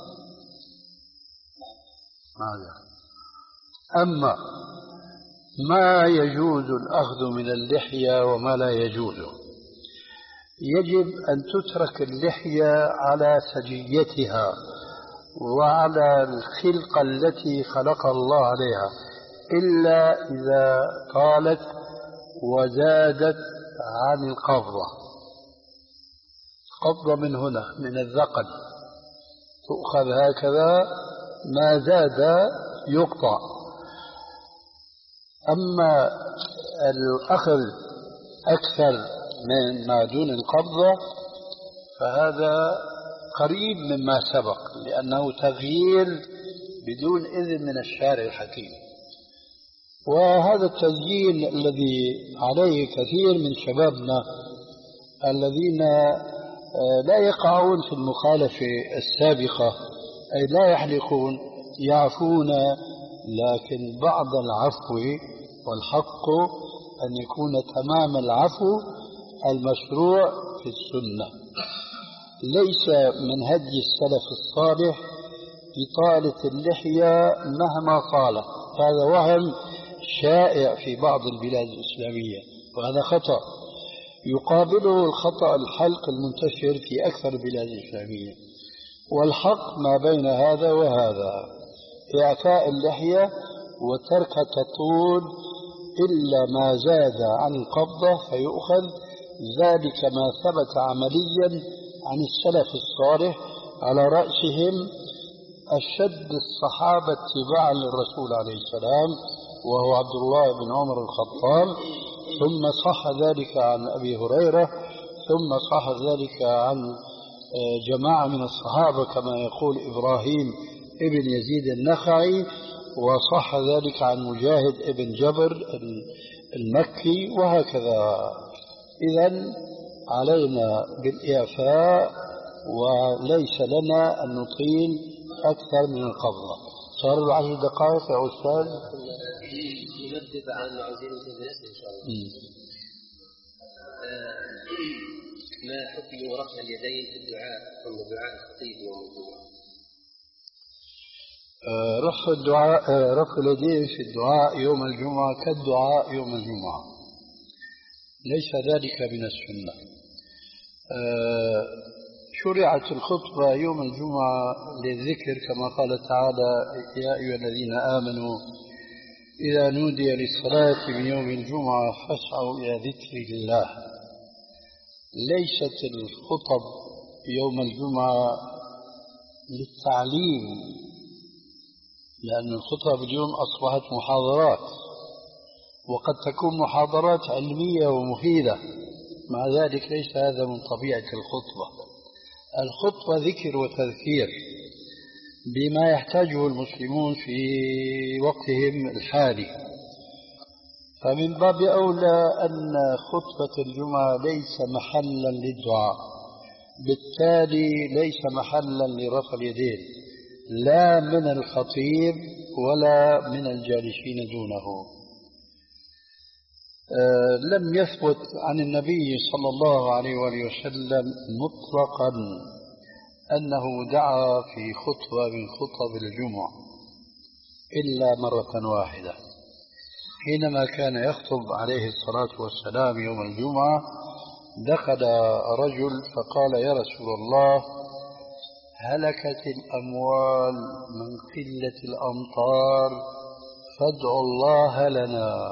ماذا أما ما يجوز الأخذ من اللحية وما لا يجوز، يجب أن تترك اللحية على سجيتها وعلى الخلقة التي خلق الله عليها، إلا إذا طالت وزادت عن القبضة. قبضة من هنا من الذقن تؤخذ هكذا، ما زاد يقطع. أما الأخذ أكثر من ما دون القبضة فهذا قريب مما سبق، لأنه تغيير بدون إذن من الشارع الحكيم. وهذا التسجيل الذي عليه كثير من شبابنا الذين لا يقعون في المخالفة السابقة، أي لا يحلقون، يعفون، لكن بعض العفو والحق أن يكون تمام العفو المشروع في السنة. ليس من هدي السلف الصالح إطالة اللحية مهما طالت. هذا وهم شائع في بعض البلاد الإسلامية، وهذا خطأ. يقابله الخطأ الحلق المنتشر في أكثر البلاد الإسلامية. والحق ما بين هذا وهذا، إعفاء اللحية وتركها تطول إلا ما زاد عن القبضة فيؤخذ. ذلك ما ثبت عمليا عن السلف الصالح، على رأسهم أشد الصحابة اتباعا للرسول عليه السلام وهو عبد الله بن عمر الخطاب، ثم صح ذلك عن أبي هريرة، ثم صح ذلك عن جماعة من الصحابة كما يقول إبراهيم ابن يزيد النخعي، وصح ذلك عن مجاهد ابن جبر المكي، وهكذا. إذن علينا بالإعفاء وليس لنا أن نطيل أكثر من القبضة. صار العشر دقائق يا أستاذ؟ نمدد عن عايزين ننزل إن شاء الله. ما حكم رفع اليدين في الدعاء ثم دعاء الخطيب يوم الجمعة؟ رفع الدعاء رفع اليدين في الدعاء يوم الجمعة كالدعاء يوم الجمعة، ليس ذلك من السنة. شرعت الخطبة يوم الجمعة للذكر كما قال تعالى: يا أيها الذين آمنوا إذا نودي للصلاة من يوم الجمعة فاسعوا إلى ذكر الله. ليست الخطب يوم الجمعة للتعليم، لأن الخطب اليوم أصبحت محاضرات، وقد تكون محاضرات علمية ومفيدة، مع ذلك ليس هذا من طبيعة الخطبة. الخطبة ذكر وتذكير بما يحتاجه المسلمون في وقتهم الحالي، فمن باب أولى أن خطبة الجمعة ليس محلا للدعاء، بالتالي ليس محلا لرفع اليدين لا من الخطيب ولا من الجالسين دونه. أه لم يثبت عن النبي صلى الله عليه وآله وسلم مطلقا أنه دعا في خطبة من خطب الجمعة إلا مرة واحدة، حينما كان يخطب عليه الصلاة والسلام يوم الجمعة دخل رجل فقال: يا رسول الله، هلكت الأموال من قلة الأمطار فادعوا الله لنا.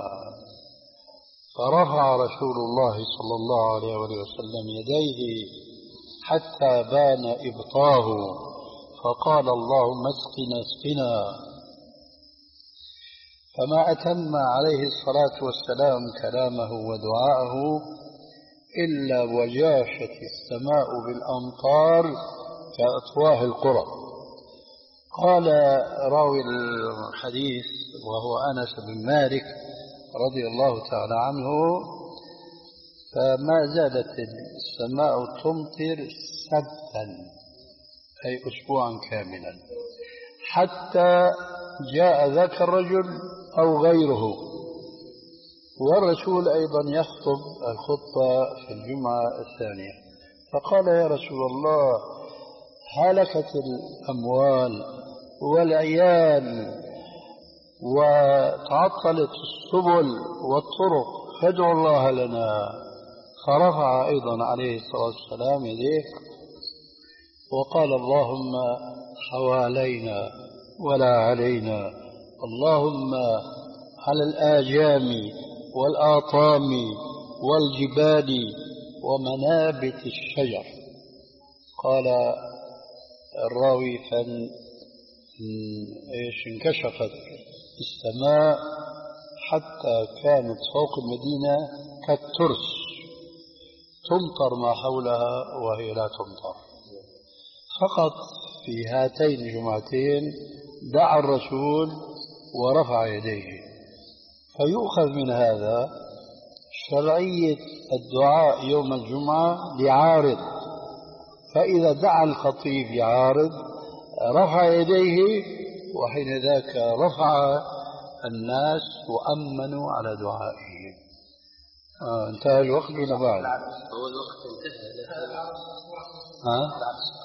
فرفع رسول الله صلى الله عليه وسلم يديه حتى بان إبطاه فقال: اللهم اسقنا اسقنا. فما أتم عليه الصلاة والسلام كلامه ودعاءه إلا وجاشت السماء بالأمطار كأفواه القرى. قال راوي الحديث وهو أنس بن مالك رضي الله تعالى عنه: فما زالت السماء تمطر سبتا أي أسبوعا كاملا حتى جاء ذاك الرجل أو غيره، والرسول أيضا يخطب الخطبة في الجمعة الثانية، فقال يا رسول الله هلكت الأموال والعيال وتعطلت السبل والطرق فادعوا الله لنا. فرفع أيضا عليه الصلاة والسلام يديه وقال اللهم حوالينا ولا علينا، اللهم على الآجام والآطام والجبال ومنابت الشجر. قال الراوي فان ايش انكشفت السماء حتى كانت فوق المدينة كالترس تمطر ما حولها وهي لا تمطر. فقط في هاتين الجمعتين دعا الرسول ورفع يديه، فيؤخذ من هذا شرعية الدعاء يوم الجمعة لعارض، فإذا دعا الخطيب لعارض رفع يديه وحين ذاك رفع الناس وأمنوا على دعائه. آه انتهى الوقت ولا بعد؟ هو الوقت انتهى. ها؟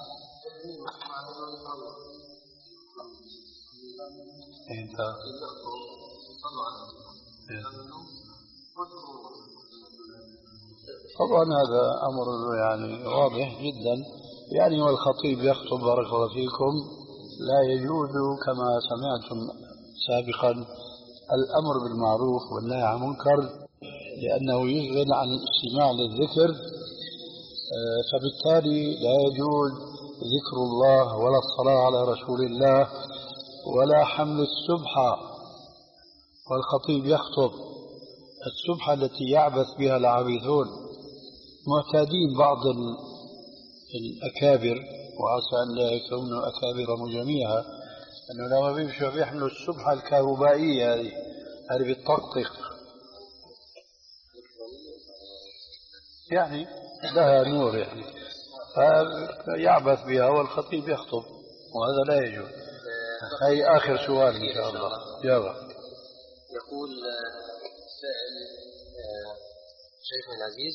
انتهى. طبعا هذا أمر يعني واضح جدا، يعني والخطيب يخطب بارك الله فيكم لا يجوز كما سمعتم سابقا الأمر بالمعروف والنهي عن المنكر، لأنه يشغل عن الاستماع للذكر، فبالتالي لا يجوز ذكر الله ولا الصلاة على رسول الله ولا حمل السبحة. والخطيب يخطب السبحة التي يعبث بها العابثون، معتادين بعض الأكابر وعسى أن لا يكونوا أكابر جميعا، أنه لما بيمشوا بيحملوا السبحة الكهربائية هذه هذه بتطقطق يعني لها نور يعني، فيعبث بها والخطيب يخطب وهذا لا يجوز. هي آخر سؤال إن شاء الله. يلا. يقول سائل شيخنا العزيز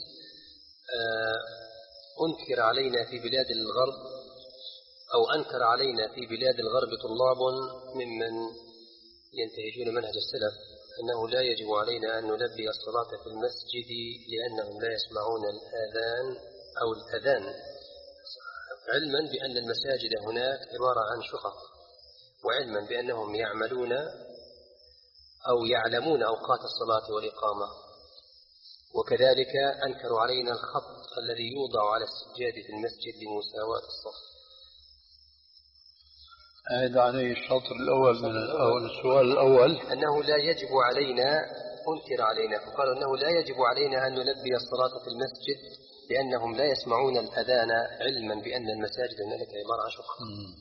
أنكر علينا في بلاد الغرب أو أنكر علينا في بلاد الغرب طلاب ممن ينتهجون منهج السلف أنه لا يجب علينا أن نلبي الصلاة في المسجد لأنهم لا يسمعون الآذان أو الأذان، علما بأن المساجد هناك عبارة عن شقق، وعلما بأنهم يعملون أو يعلمون أوقات الصلاة والإقامة، وكذلك أنكروا علينا الخط الذي يوضع على السجاد في المسجد لمساواة الصف. أعد عليه الشطر الأول من الأول السؤال الأول. أنه لا يجب علينا، أنكر علينا، فقالوا أنه لا يجب علينا أن نلبي الصلاة في المسجد لأنهم لا يسمعون الأذان، علما بأن المساجد هناك عبارة عن شقق.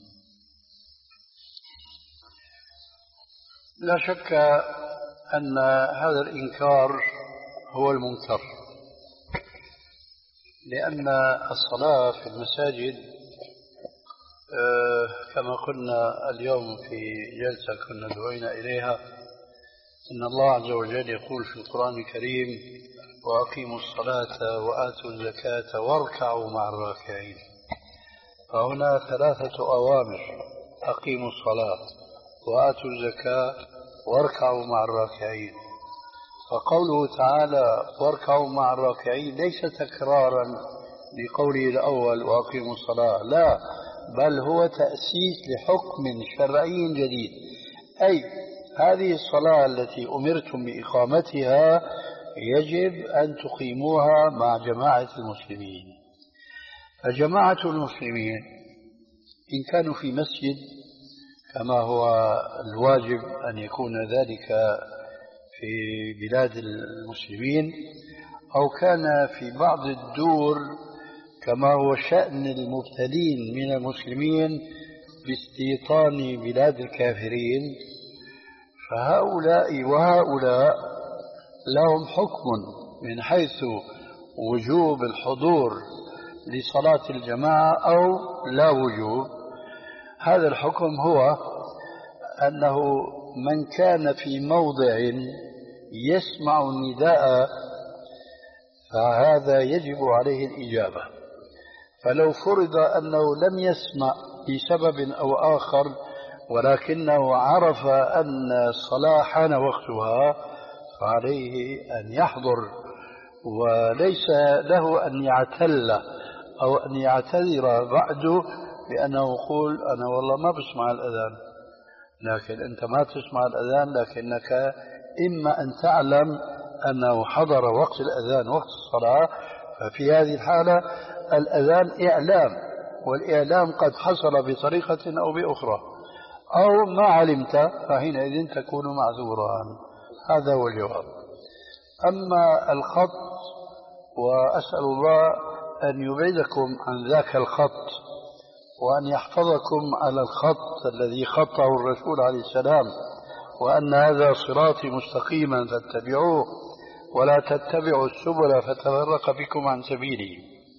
لا شك أن هذا الإنكار هو المنكر، لأن الصلاة في المساجد كما قلنا اليوم في جلسة كنا دعينا إليها، إن الله عز وجل يقول في القرآن الكريم وأقيموا الصلاة وآتوا الزكاة واركعوا مع الراكعين. فهنا ثلاثة أوامر: أقيموا الصلاة وآتوا الزكاة واركعوا مع الراكعين. فقوله تعالى واركعوا مع الراكعين ليس تكرارا لقوله الأول وأقيموا الصلاة، لا، بل هو تأسيس لحكم شرعي جديد، أي هذه الصلاة التي أمرتم بإقامتها يجب أن تقيموها مع جماعة المسلمين. فجماعة المسلمين إن كانوا في مسجد كما هو الواجب أن يكون ذلك في بلاد المسلمين، أو كان في بعض الدور كما هو شأن المبتلين من المسلمين باستيطان بلاد الكافرين، فهؤلاء وهؤلاء لهم حكم من حيث وجوب الحضور لصلاة الجماعة أو لا وجوب. هذا الحكم هو أنه من كان في موضع يسمع النداء فهذا يجب عليه الإجابة. فلو فرض أنه لم يسمع بسبب أو آخر ولكنه عرف أن الصلاة حان وقتها فعليه أن يحضر، وليس له أن يعتل أو أن يعتذر بعده بأنه يقول أنا والله ما بسمع الأذان. لكن أنت ما تسمع الأذان، لكنك إما أن تعلم أنه حضر وقت الأذان وقت الصلاة، ففي هذه الحالة الأذان إعلام، والإعلام قد حصل بطريقة أو بأخرى، أو ما علمت فحينئذ تكون معذورا. هذا هو الجواب. أما الخط، وأسأل الله أن يبعدكم عن ذاك الخط وأن يحفظكم على الخط الذي خطه الرسول عليه السلام، وأن هذا صراطي مستقيما فاتبعوه ولا تتبعوا السبل فتفرق بكم عن سبيله.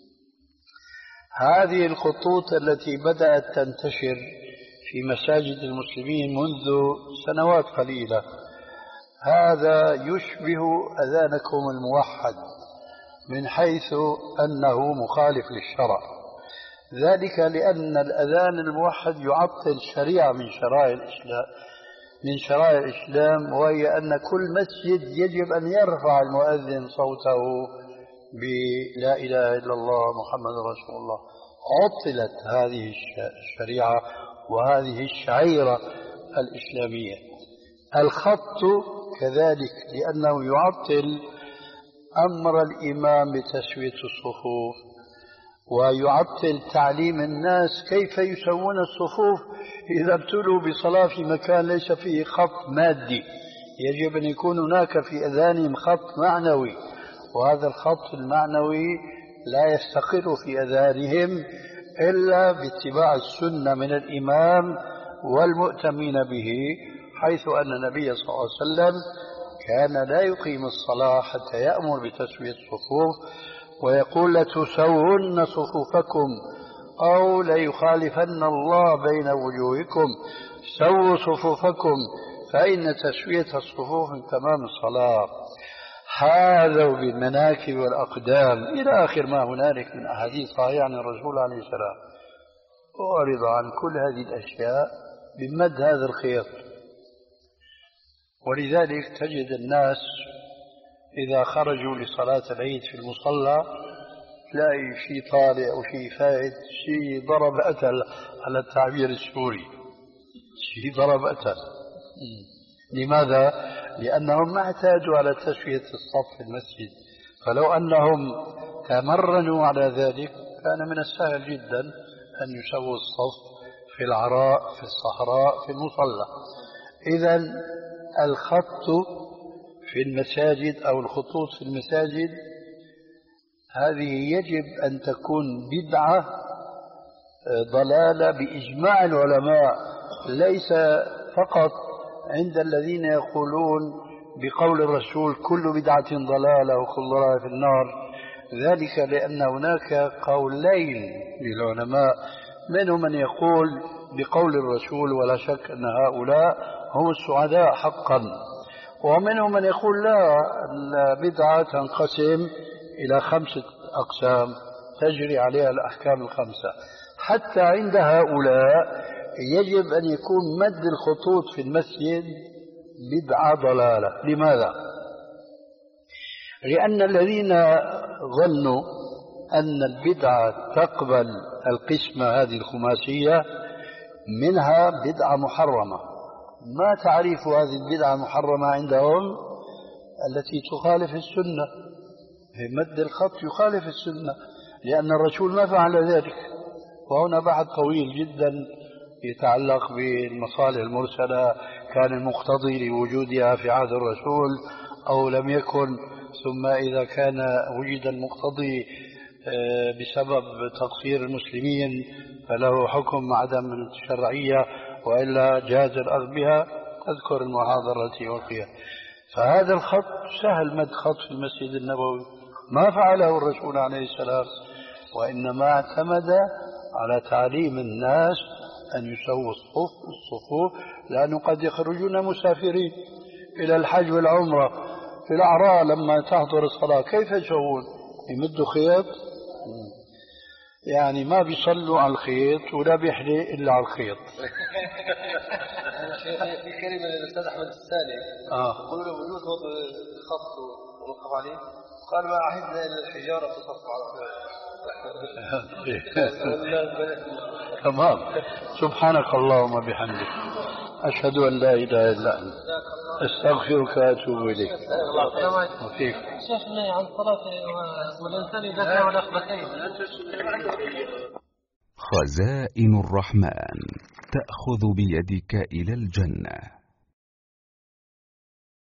هذه الخطوط التي بدأت تنتشر في مساجد المسلمين منذ سنوات قليلة، هذا يشبه أذانكم الموحد من حيث أنه مخالف للشرع. ذلك لأن الأذان الموحد يعطل شريعة من شرائع الإسلام من شرائع الإسلام وهي أن كل مسجد يجب أن يرفع المؤذن صوته بلا إله إلا الله محمد رسول الله. عطلت هذه الشريعة وهذه الشعيرة الإسلامية. الخط كذلك لأنه يعطل أمر الإمام بتسوية الصفوف، ويعطل تعليم الناس كيف يسوون الصفوف إذا ابتلوا بصلاة في مكان ليس فيه خط مادي. يجب أن يكون هناك في أذانهم خط معنوي، وهذا الخط المعنوي لا يستقر في أذانهم إلا باتباع السنة من الإمام والمؤتمين به، حيث أن النبي صلى الله عليه وسلم كان لا يقيم الصلاة حتى يأمر بتسوية الصفوف ويقول لتسون صفوفكم أو ليخالفن الله بين وجوهكم، سووا صفوفكم فإن تسوية الصفوف من تمام الصلاة. حاذوا بالمناكب والأقدام إلى آخر ما هنالك من أحاديث صحيحة عن الرسول عليه السلام. أعرض عن كل هذه الأشياء بمد هذا الخيط. ولذلك تجد الناس إذا خرجوا لصلاة العيد في المصلى تلاقي شيء طالع وشيء فائت، شيء ضرب أتل على التعبير السوري، شيء ضرب أتل. لماذا؟ لأنهم ما اعتادوا على تسوية الصف في المسجد، فلو أنهم تمرنوا على ذلك كان من السهل جدا أن يسووا الصف في العراء في الصحراء في المصلى. إذن الخط في المساجد أو الخطوط في المساجد هذه يجب أن تكون بدعة ضلالة بإجماع العلماء، ليس فقط عند الذين يقولون بقول الرسول كل بدعة ضلالة وكل ضلالة في النار. ذلك لأن هناك قولين للعلماء، منهم من يقول بقول الرسول ولا شك أن هؤلاء هم السعداء حقا، ومنهم من يقول لا، البدعة تنقسم إلى خمسة أقسام تجري عليها الأحكام الخمسة. حتى عند هؤلاء يجب أن يكون مد الخطوط في المسجد بدعة ضلالة. لماذا؟ لأن الذين ظنوا أن البدعة تقبل القسمة هذه الخماسية منها بدعة محرمة. ما تعريف هذه البدعة المحرمة عندهم؟ التي تخالف السنة. مد الخط يخالف السنة لأن الرسول ما فعل ذلك. وهنا بحث طويل جدا يتعلق بالمصالح المرسلة، كان المقتضي لوجودها في عهد الرسول أو لم يكن، ثم إذا كان وجد المقتضي بسبب تقصير المسلمين فله حكم عدم الشرعية وإلا جاز الأخذ بها. أذكر المحاضرة التي ألقيت. فهذا الخط سهل مد خط في المسجد النبوي، ما فعله الرسول عليه السلام، وإنما اعتمد على تعليم الناس أن يسووا الصف الصفوف، لأنه قد يخرجون مسافرين إلى الحج والعمرة. في الأعراء لما تحضر الصلاة كيف يسوون؟ يمدوا خيط، يعني ما بيصلوا على الخيط ولا بيحلي إلا على الخيط. في كلمة للأستاذ أحمد السالم آه. يقول له وجود خط ونصف عليه، قال ما عهدنا إلى الحجارة تصف على تمام. سبحانك اللهم وبحمدك، أشهد أن لا إله إلا أنت، أستغفرك وأتوب إليك. وفيك شيخنا عن صلاة والإنسان إذا كان الأخبثين. خزائن الرحمن تأخذ بيدك إلى الجنة.